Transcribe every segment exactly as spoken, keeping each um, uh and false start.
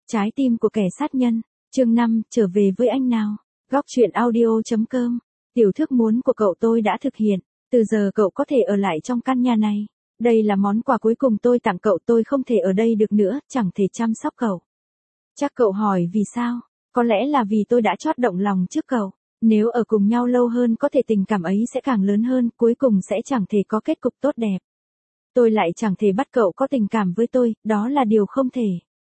Trái tim của kẻ sát nhân, chương năm, trở về với anh nào. Góc truyện audio.com. Tiểu thước muốn của cậu tôi đã thực hiện. Từ giờ cậu có thể ở lại trong căn nhà này. Đây là món quà cuối cùng tôi tặng cậu, tôi không thể ở đây được nữa, chẳng thể chăm sóc cậu. Chắc cậu hỏi vì sao? Có lẽ là vì tôi đã chót động lòng trước cậu. Nếu ở cùng nhau lâu hơn có thể tình cảm ấy sẽ càng lớn hơn, cuối cùng sẽ chẳng thể có kết cục tốt đẹp. Tôi lại chẳng thể bắt cậu có tình cảm với tôi, đó là điều không thể.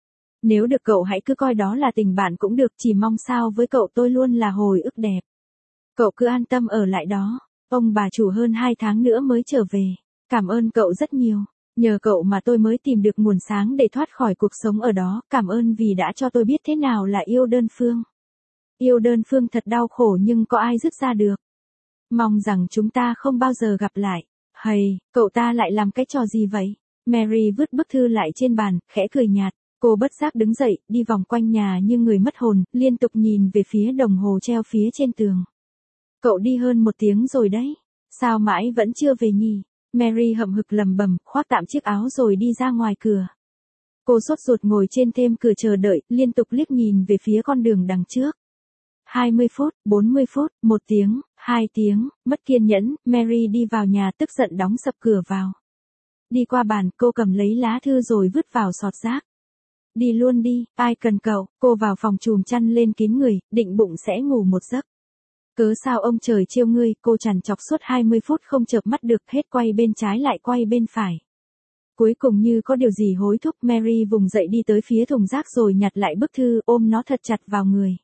Nếu được cậu hãy cứ coi đó là tình bạn cũng được, chỉ mong sao với cậu tôi luôn là hồi ức đẹp. Cậu cứ an tâm ở lại đó, ông bà chủ hơn hai tháng nữa mới trở về. Cảm ơn cậu rất nhiều, nhờ cậu mà tôi mới tìm được nguồn sáng để thoát khỏi cuộc sống ở đó, cảm ơn vì đã cho tôi biết thế nào là yêu đơn phương. Yêu đơn phương thật đau khổ nhưng có ai dứt ra được. Mong rằng chúng ta không bao giờ gặp lại. Hầy, cậu ta lại làm cái trò gì vậy? Mary vứt bức thư lại trên bàn, khẽ cười nhạt. Cô bất giác đứng dậy, đi vòng quanh nhà như người mất hồn, liên tục nhìn về phía đồng hồ treo phía trên tường. Cậu đi hơn một tiếng rồi đấy. Sao mãi vẫn chưa về nhỉ? Mary hậm hực lầm bầm, khoác tạm chiếc áo rồi đi ra ngoài cửa. Cô sốt ruột ngồi trên thềm cửa chờ đợi, liên tục liếc nhìn về phía con đường đằng trước. hai mươi phút, bốn mươi phút, một tiếng, hai tiếng, mất kiên nhẫn, Mary đi vào nhà tức giận đóng sập cửa vào. Đi qua bàn, cô cầm lấy lá thư rồi vứt vào sọt rác. Đi luôn đi, ai cần cậu, cô vào phòng chùm chăn lên kín người, định bụng sẽ ngủ một giấc. Cớ sao ông trời trêu ngươi, cô trằn trọc suốt hai mươi phút không chợp mắt được, hết quay bên trái lại quay bên phải. Cuối cùng như có điều gì hối thúc, Mary vùng dậy đi tới phía thùng rác rồi nhặt lại bức thư, ôm nó thật chặt vào người.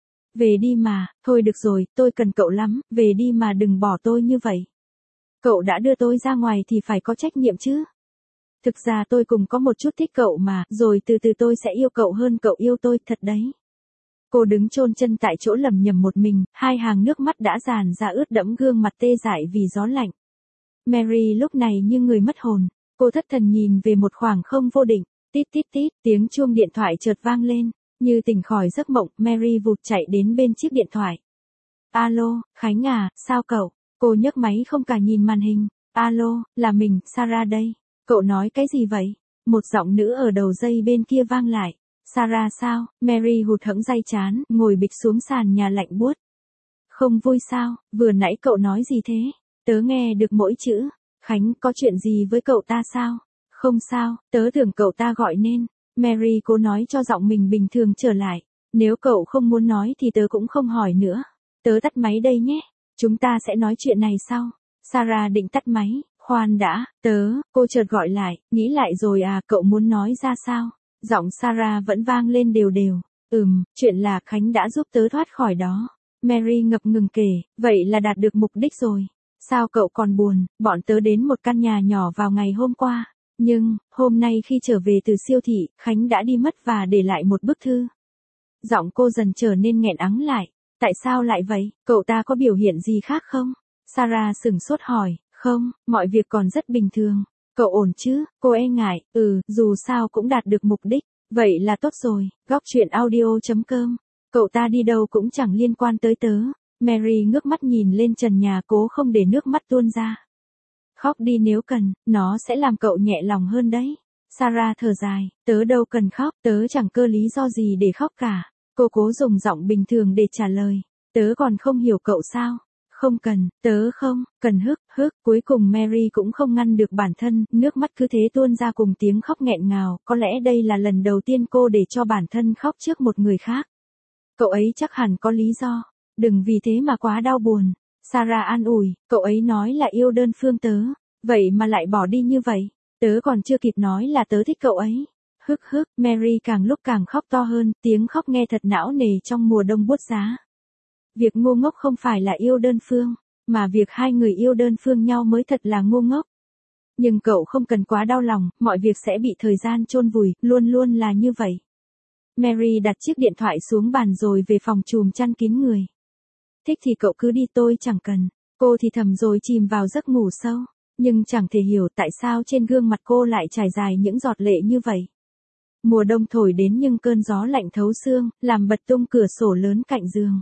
Về đi mà, thôi được rồi, tôi cần cậu lắm, về đi mà đừng bỏ tôi như vậy. Cậu đã đưa tôi ra ngoài thì phải có trách nhiệm chứ. Thực ra tôi cũng có một chút thích cậu mà, rồi từ từ tôi sẽ yêu cậu hơn cậu yêu tôi, thật đấy. Cô đứng chôn chân tại chỗ lẩm nhẩm một mình, hai hàng nước mắt đã dàn ra ướt đẫm gương mặt tê dại vì gió lạnh. Mary lúc này như người mất hồn, cô thất thần nhìn về một khoảng không vô định, tít tít tít, tiếng chuông điện thoại chợt vang lên, như tỉnh khỏi giấc mộng, Mary vụt chạy đến bên chiếc điện thoại. Alo, Khánh à, sao cậu? Cô nhấc máy không cả nhìn màn hình. Alo, là mình, Sarah đây. Cậu nói cái gì vậy? Một giọng nữ ở đầu dây bên kia vang lại. Sarah sao? Mary hụt hẫng day chán, ngồi bịch xuống sàn nhà lạnh buốt. Không vui sao? Vừa nãy cậu nói gì thế? Tớ nghe được mỗi chữ. Khánh, có chuyện gì với cậu ta sao? Không sao, tớ tưởng cậu ta gọi nên. Mary cố nói cho giọng mình bình thường trở lại. Nếu cậu không muốn nói thì tớ cũng không hỏi nữa. Tớ tắt máy đây nhé. Chúng ta sẽ nói chuyện này sau. Sarah định tắt máy. Khoan đã, tớ, cô chợt gọi lại, nghĩ lại rồi à, cậu muốn nói ra sao? Giọng Sarah vẫn vang lên đều đều. Ừm, chuyện là Khánh đã giúp tớ thoát khỏi đó. Mary ngập ngừng kể, vậy là đạt được mục đích rồi. Sao cậu còn buồn? Bọn tớ đến một căn nhà nhỏ vào ngày hôm qua. Nhưng, hôm nay khi trở về từ siêu thị, Khánh đã đi mất và để lại một bức thư. Giọng cô dần trở nên nghẹn ắng lại. Tại sao lại vậy? Cậu ta có biểu hiện gì khác không? Sarah sửng sốt hỏi. Không, mọi việc còn rất bình thường. Cậu ổn chứ? Cô e ngại. Ừ, dù sao cũng đạt được mục đích. Vậy là tốt rồi. Góc truyện audio.com. Cậu ta đi đâu cũng chẳng liên quan tới tớ. Mary ngước mắt nhìn lên trần nhà, cố không để nước mắt tuôn ra. Khóc đi nếu cần, nó sẽ làm cậu nhẹ lòng hơn đấy. Sarah thở dài, tớ đâu cần khóc, tớ chẳng cơ lý do gì để khóc cả. Cô cố dùng giọng bình thường để trả lời. Tớ còn không hiểu cậu sao? Không cần, tớ không, cần hức, hức. Cuối cùng Mary cũng không ngăn được bản thân, nước mắt cứ thế tuôn ra cùng tiếng khóc nghẹn ngào, có lẽ đây là lần đầu tiên cô để cho bản thân khóc trước một người khác. Cậu ấy chắc hẳn có lý do, đừng vì thế mà quá đau buồn. Sarah an ủi, cậu ấy nói là yêu đơn phương tớ, vậy mà lại bỏ đi như vậy. Tớ còn chưa kịp nói là tớ thích cậu ấy. Hức hức, Mary càng lúc càng khóc to hơn, tiếng khóc nghe thật não nề trong mùa đông buốt giá. Việc ngu ngốc không phải là yêu đơn phương, mà việc hai người yêu đơn phương nhau mới thật là ngu ngốc. Nhưng cậu không cần quá đau lòng, mọi việc sẽ bị thời gian chôn vùi, luôn luôn là như vậy. Mary đặt chiếc điện thoại xuống bàn rồi về phòng chùm chăn kín người. Thích thì cậu cứ đi, tôi chẳng cần. Cô thì thầm rồi chìm vào giấc ngủ sâu, nhưng chẳng thể hiểu tại sao trên gương mặt cô lại trải dài những giọt lệ như vậy. Mùa đông thổi đến nhưng cơn gió lạnh thấu xương, làm bật tung cửa sổ lớn cạnh giường.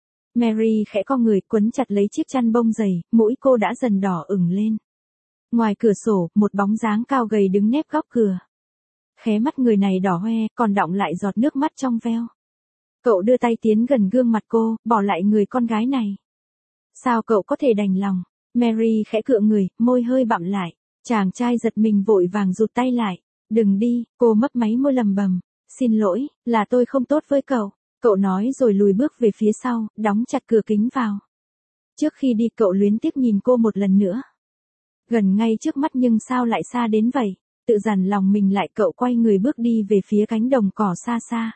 Mary khẽ co người quấn chặt lấy chiếc chăn bông dày, mũi cô đã dần đỏ ửng lên. Ngoài cửa sổ, một bóng dáng cao gầy đứng nép góc cửa. Khóe mắt người này đỏ hoe, còn đọng lại giọt nước mắt trong veo. Cậu đưa tay tiến gần gương mặt cô, bỏ lại người con gái này. Sao cậu có thể đành lòng? Mary khẽ cựa người, môi hơi bặm lại. Chàng trai giật mình vội vàng rụt tay lại. Đừng đi, cô mấp máy môi lầm bầm. Xin lỗi, là tôi không tốt với cậu. Cậu nói rồi lùi bước về phía sau, đóng chặt cửa kính vào. Trước khi đi cậu luyến tiếc nhìn cô một lần nữa. Gần ngay trước mắt nhưng sao lại xa đến vậy? Tự dằn lòng mình lại cậu quay người bước đi về phía cánh đồng cỏ xa xa.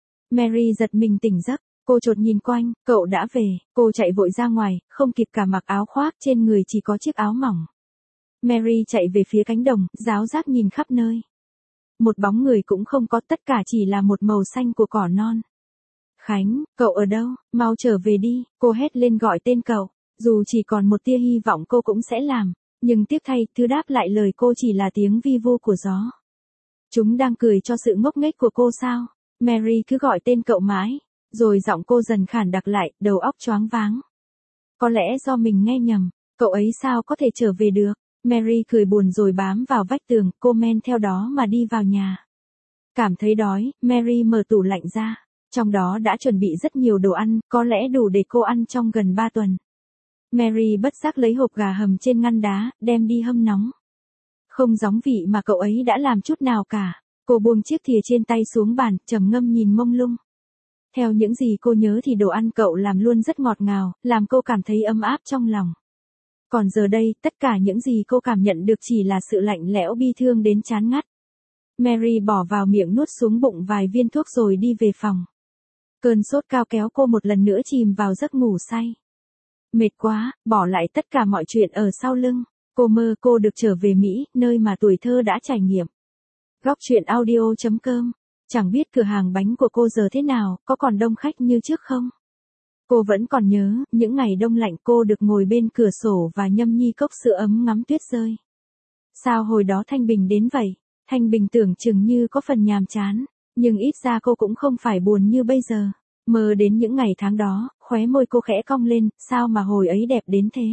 Mary giật mình tỉnh giấc, cô chột nhìn quanh, cậu đã về, cô chạy vội ra ngoài, không kịp cả mặc áo khoác trên người chỉ có chiếc áo mỏng. Mary chạy về phía cánh đồng, ráo rác nhìn khắp nơi. Một bóng người cũng không có, tất cả chỉ là một màu xanh của cỏ non. Khánh, cậu ở đâu, mau trở về đi, cô hét lên gọi tên cậu, dù chỉ còn một tia hy vọng cô cũng sẽ làm, nhưng tiếc thay, thứ đáp lại lời cô chỉ là tiếng vi vu của gió. Chúng đang cười cho sự ngốc nghếch của cô sao? Mary cứ gọi tên cậu mãi, rồi giọng cô dần khản đặc lại, đầu óc choáng váng. Có lẽ do mình nghe nhầm, cậu ấy sao có thể trở về được? Mary cười buồn rồi bám vào vách tường, cô men theo đó mà đi vào nhà. Cảm thấy đói, Mary mở tủ lạnh ra, trong đó đã chuẩn bị rất nhiều đồ ăn, có lẽ đủ để cô ăn trong gần ba tuần. Mary bất giác lấy hộp gà hầm trên ngăn đá, đem đi hâm nóng. Không giống vị mà cậu ấy đã làm chút nào cả. Cô buông chiếc thìa trên tay xuống bàn, trầm ngâm nhìn mông lung. Theo những gì cô nhớ thì đồ ăn cậu làm luôn rất ngọt ngào, làm cô cảm thấy ấm áp trong lòng. Còn giờ đây, tất cả những gì cô cảm nhận được chỉ là sự lạnh lẽo bi thương đến chán ngắt. Mary bỏ vào miệng nuốt xuống bụng vài viên thuốc rồi đi về phòng. Cơn sốt cao kéo cô một lần nữa chìm vào giấc ngủ say. Mệt quá, bỏ lại tất cả mọi chuyện ở sau lưng. Cô mơ cô được trở về Mỹ, nơi mà tuổi thơ đã trải nghiệm. Góc truyện audio chấm com. Chẳng biết cửa hàng bánh của cô giờ thế nào, có còn đông khách như trước không? Cô vẫn còn nhớ, những ngày đông lạnh cô được ngồi bên cửa sổ và nhâm nhi cốc sữa ấm ngắm tuyết rơi. Sao hồi đó Thanh Bình đến vậy? Thanh Bình tưởng chừng như có phần nhàm chán, nhưng ít ra cô cũng không phải buồn như bây giờ. Mơ đến những ngày tháng đó, khóe môi cô khẽ cong lên, sao mà hồi ấy đẹp đến thế?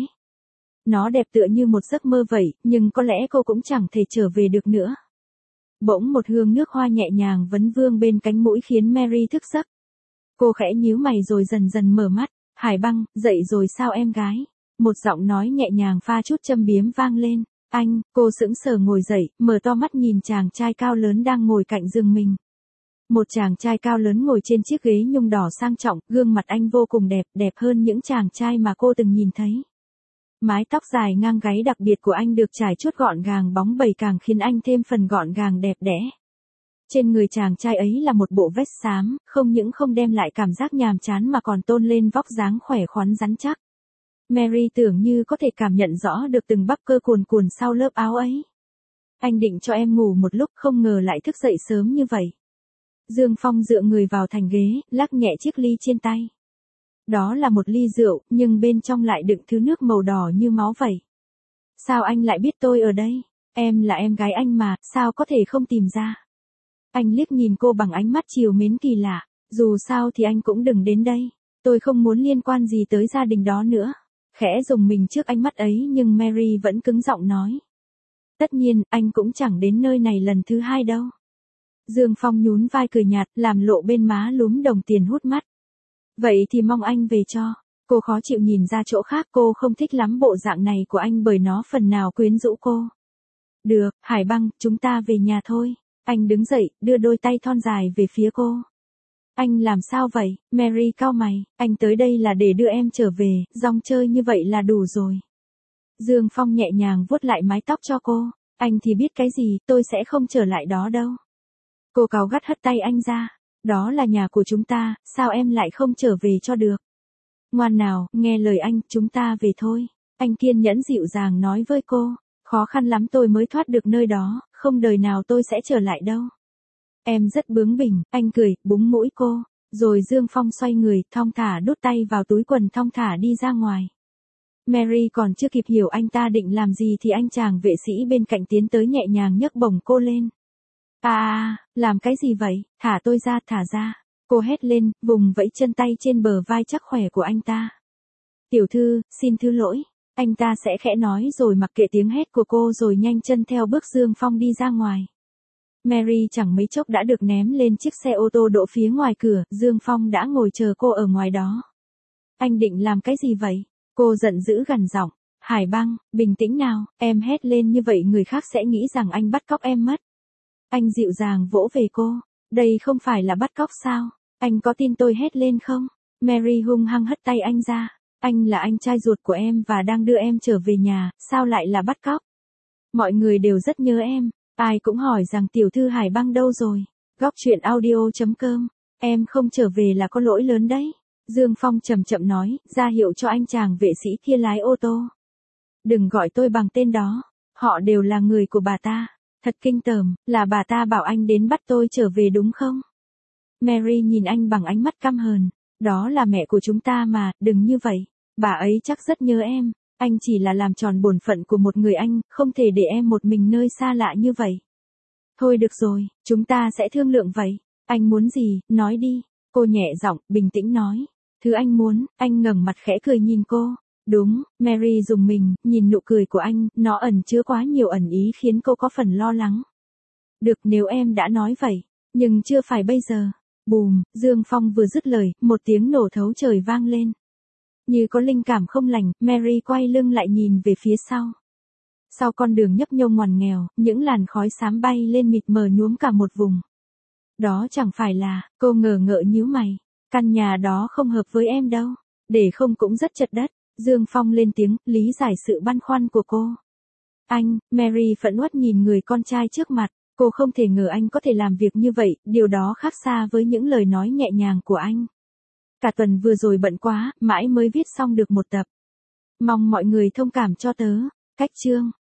Nó đẹp tựa như một giấc mơ vậy, nhưng có lẽ cô cũng chẳng thể trở về được nữa. Bỗng một hương nước hoa nhẹ nhàng vấn vương bên cánh mũi khiến Mary thức giấc. Cô khẽ nhíu mày rồi dần dần mở mắt. Hải Băng, dậy rồi sao em gái? Một giọng nói nhẹ nhàng pha chút châm biếm vang lên. Anh, cô sững sờ ngồi dậy, mở to mắt nhìn chàng trai cao lớn đang ngồi cạnh giường mình. Một chàng trai cao lớn ngồi trên chiếc ghế nhung đỏ sang trọng, gương mặt anh vô cùng đẹp, đẹp hơn những chàng trai mà cô từng nhìn thấy. Mái tóc dài ngang gáy đặc biệt của anh được trải chuốt gọn gàng bóng bẩy càng khiến anh thêm phần gọn gàng đẹp đẽ. Trên người chàng trai ấy là một bộ vest xám, không những không đem lại cảm giác nhàm chán mà còn tôn lên vóc dáng khỏe khoắn rắn chắc. Mary tưởng như có thể cảm nhận rõ được từng bắp cơ cuồn cuồn sau lớp áo ấy. Anh định cho em ngủ một lúc, không ngờ lại thức dậy sớm như vậy. Dương Phong dựa người vào thành ghế, lắc nhẹ chiếc ly trên tay. Đó là một ly rượu, nhưng bên trong lại đựng thứ nước màu đỏ như máu vậy. Sao anh lại biết tôi ở đây? Em là em gái anh mà, sao có thể không tìm ra? Anh liếc nhìn cô bằng ánh mắt trìu mến kỳ lạ. Dù sao thì anh cũng đừng đến đây. Tôi không muốn liên quan gì tới gia đình đó nữa. Khẽ rùng mình trước ánh mắt ấy nhưng Mary vẫn cứng giọng nói. Tất nhiên, anh cũng chẳng đến nơi này lần thứ hai đâu. Dương Phong nhún vai cười nhạt, làm lộ bên má lúm đồng tiền hút mắt. Vậy thì mong anh về cho. Cô khó chịu nhìn ra chỗ khác, cô không thích lắm bộ dạng này của anh bởi nó phần nào quyến rũ cô. Được, Hải Băng, chúng ta về nhà thôi. Anh đứng dậy, đưa đôi tay thon dài về phía cô. Anh làm sao vậy? Mary cau mày, anh tới đây là để đưa em trở về, rong chơi như vậy là đủ rồi. Dương Phong nhẹ nhàng vuốt lại mái tóc cho cô. Anh thì biết cái gì, tôi sẽ không trở lại đó đâu. Cô cáu gắt hất tay anh ra. Đó là nhà của chúng ta, sao em lại không trở về cho được? Ngoan nào, nghe lời anh, chúng ta về thôi. Anh kiên nhẫn dịu dàng nói với cô. Khó khăn lắm tôi mới thoát được nơi đó, không đời nào tôi sẽ trở lại đâu. Em rất bướng bỉnh, anh cười, búng mũi cô. Rồi Dương Phong xoay người, thong thả đút tay vào túi quần thong thả đi ra ngoài. Mary còn chưa kịp hiểu anh ta định làm gì thì anh chàng vệ sĩ bên cạnh tiến tới nhẹ nhàng nhấc bổng cô lên. À, làm cái gì vậy? Thả tôi ra, thả ra. Cô hét lên, vùng vẫy chân tay trên bờ vai chắc khỏe của anh ta. Tiểu thư, xin thứ lỗi. Anh ta sẽ khẽ nói rồi mặc kệ tiếng hét của cô rồi nhanh chân theo bước Dương Phong đi ra ngoài. Mary chẳng mấy chốc đã được ném lên chiếc xe ô tô đỗ phía ngoài cửa, Dương Phong đã ngồi chờ cô ở ngoài đó. Anh định làm cái gì vậy? Cô giận dữ gằn giọng. Hải Băng, bình tĩnh nào, em hét lên như vậy người khác sẽ nghĩ rằng anh bắt cóc em mất. Anh dịu dàng vỗ về cô. Đây không phải là bắt cóc sao? Anh có tin tôi hét lên không? Mary hung hăng hất tay anh ra. Anh là anh trai ruột của em và đang đưa em trở về nhà, sao lại là bắt cóc? Mọi người đều rất nhớ em. Ai cũng hỏi rằng tiểu thư Hải Băng đâu rồi? Góc truyện audio chấm com. Em không trở về là có lỗi lớn đấy. Dương Phong chậm chậm nói, ra hiệu cho anh chàng vệ sĩ kia lái ô tô. Đừng gọi tôi bằng tên đó. Họ đều là người của bà ta. Thật kinh tởm, là bà ta bảo anh đến bắt tôi trở về đúng không? Mary nhìn anh bằng ánh mắt căm hờn. Đó là mẹ của chúng ta mà, đừng như vậy. Bà ấy chắc rất nhớ em. Anh chỉ là làm tròn bổn phận của một người anh, không thể để em một mình nơi xa lạ như vậy. Thôi được rồi, chúng ta sẽ thương lượng vậy. Anh muốn gì, nói đi. Cô nhẹ giọng, bình tĩnh nói. Thứ anh muốn, anh ngẩng mặt khẽ cười nhìn cô. Đúng, Mary dùng mình, nhìn nụ cười của anh, nó ẩn chứa quá nhiều ẩn ý khiến cô có phần lo lắng. Được nếu em đã nói vậy, nhưng chưa phải bây giờ. Bùm, Dương Phong vừa dứt lời, một tiếng nổ thấu trời vang lên. Như có linh cảm không lành, Mary quay lưng lại nhìn về phía sau. Sau con đường nhấp nhô ngoằn nghèo, những làn khói xám bay lên mịt mờ nhuốm cả một vùng. Đó chẳng phải là, cô ngờ ngợ nhíu mày. Căn nhà đó không hợp với em đâu. Để không cũng rất chật đất. Dương Phong lên tiếng, lý giải sự băn khoăn của cô. Anh, Mary phẫn uất nhìn người con trai trước mặt. Cô không thể ngờ anh có thể làm việc như vậy, điều đó khác xa với những lời nói nhẹ nhàng của anh. Cả tuần vừa rồi bận quá, mãi mới viết xong được một tập. Mong mọi người thông cảm cho tớ. Cách chương.